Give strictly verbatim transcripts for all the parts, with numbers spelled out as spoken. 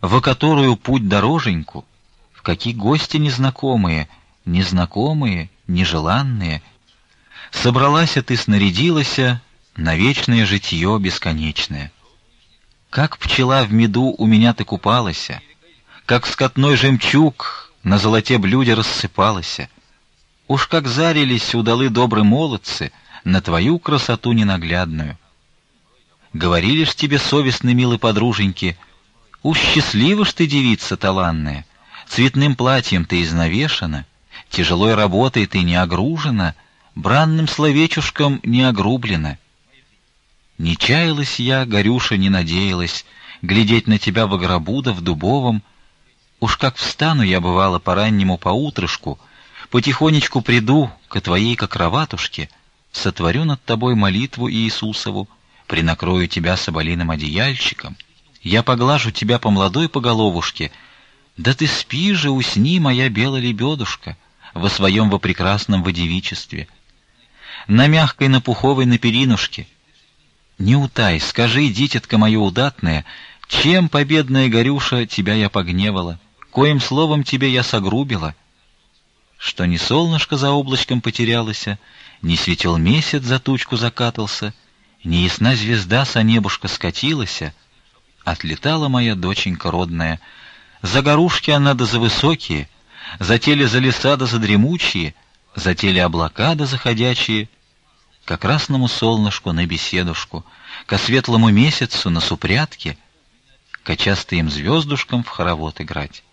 во которую путь дороженьку, в какие гости незнакомые, незнакомые, нежеланные, собралася ты, снарядилася на вечное житье бесконечное. Как пчела в меду у меня ты купалася, как скотной жемчуг на золоте блюде рассыпалася. Уж как зарились удалы добрые молодцы на твою красоту ненаглядную. Говорили ж тебе совестны, милые подруженьки, уж счастлива ж ты, девица таланная, цветным платьем ты изнавешена, тяжелой работой ты не огружена, бранным словечушком не огрублена. Не чаялась я, горюша, не надеялась глядеть на тебя во гробу да в дубовом. Уж как встану я, бывало, по-раннему поутрышку, потихонечку приду ко твоей ко кроватушке, сотворю над тобой молитву Иисусову, принакрою тебя соболиным одеяльчиком, я поглажу тебя по молодой по головушке, да ты спи же, усни, моя белая лебедушка, во своем во прекрасном во девичестве. На мягкой, на пуховой, на перинушке. Не утай, скажи, дитятка мое удатное, чем, победная горюша, тебя я погневала, коим словом тебе я согрубила, что ни солнышко за облачком потерялося, ни светил месяц за тучку закатался, ни ясна звезда со небушка скатилася, отлетала моя доченька родная, за горушки она да за высокие, за теле за леса да за дремучие, за теле облака да заходячие, ко красному солнышку на беседушку, ко светлому месяцу на супрятке, ко частым звездушкам в хоровод играть.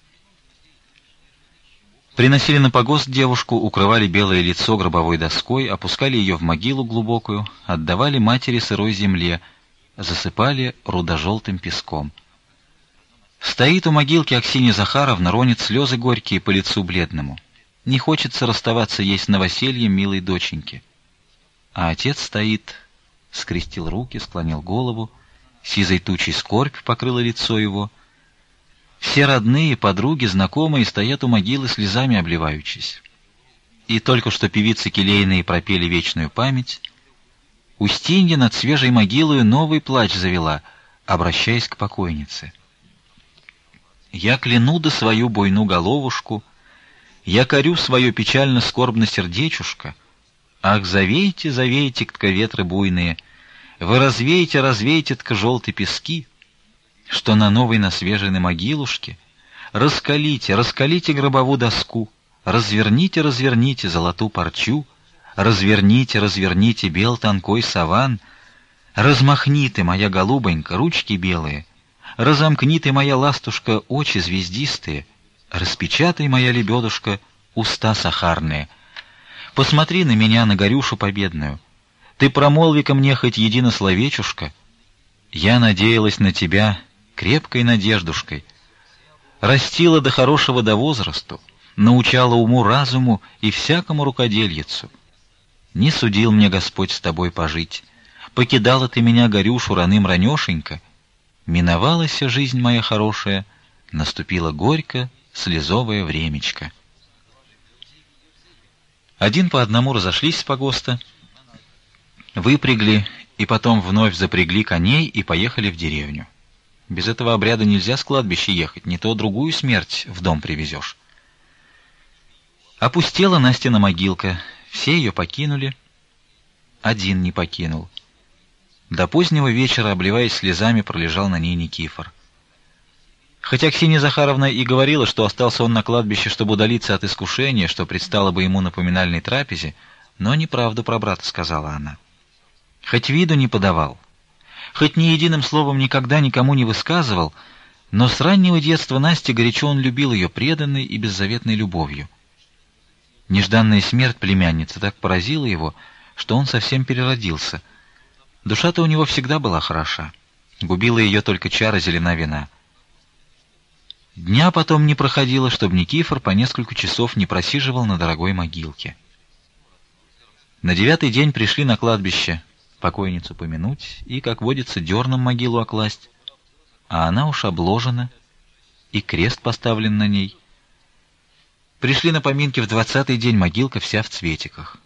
Приносили на погост девушку, укрывали белое лицо гробовой доской, опускали ее в могилу глубокую, отдавали матери сырой земле, засыпали рудожелтым песком. Стоит у могилки Аксинья Захаровна, ронит слезы горькие по лицу бледному. Не хочется расставаться ей с новосельем милой доченьки. А отец стоит, скрестил руки, склонил голову, сизой тучей скорбь покрыла лицо его. Все родные, подруги, знакомые стоят у могилы, слезами обливаючись. И только что певицы келейные пропели вечную память, Устинья над свежей могилою новый плач завела, обращаясь к покойнице. «Я кляну да свою буйну головушку, я корю свое печально-скорбно сердечушко. Ах, завейте, завейте-ка ветры буйные, вы развейте, развейте-ка желтые пески, что на новой, на свежей, на могилушке. Раскалите, раскалите гробовую доску, разверните, разверните золотую парчу, разверните, разверните бел тонкой саван, размахни ты, моя голубонька, ручки белые, разомкни ты, моя ластушка, очи звездистые, распечатай, моя лебедушка, уста сахарные. Посмотри на меня, на горюшу победную. Ты промолви ко мне хоть едино словечушка. Я надеялась на тебя крепкой надеждушкой, растила до хорошего до возрасту, научала уму-разуму и всякому рукодельицу. Не судил мне Господь с тобой пожить, покидала ты меня, горюшу, раным-ранешенько. Миновалась жизнь моя хорошая, наступила горько слезовое времечко». Один по одному разошлись с погоста, выпрягли и потом вновь запрягли коней и поехали в деревню. Без этого обряда нельзя с кладбища ехать, не то другую смерть в дом привезешь. Опустела Настина могилка, все ее покинули, один не покинул. До позднего вечера, обливаясь слезами, пролежал на ней Никифор. Хотя Аксинья Захаровна и говорила, что остался он на кладбище, чтобы удалиться от искушения, что предстало бы ему на поминальной трапезе, но неправду про брата сказала она. Хоть виду не подавал, хоть ни единым словом никогда никому не высказывал, но с раннего детства Насти горячо он любил ее преданной и беззаветной любовью. Нежданная смерть племянницы так поразила его, что он совсем переродился. Душа-то у него всегда была хороша, губила ее только чара зелена вина. Дня потом не проходило, чтобы Никифор по несколько часов не просиживал на дорогой могилке. На девятый день пришли на кладбище покойницу помянуть и, как водится, дерном могилу окласть, а она уж обложена, и крест поставлен на ней. Пришли на поминки в двадцатый день, могилка вся в цветиках.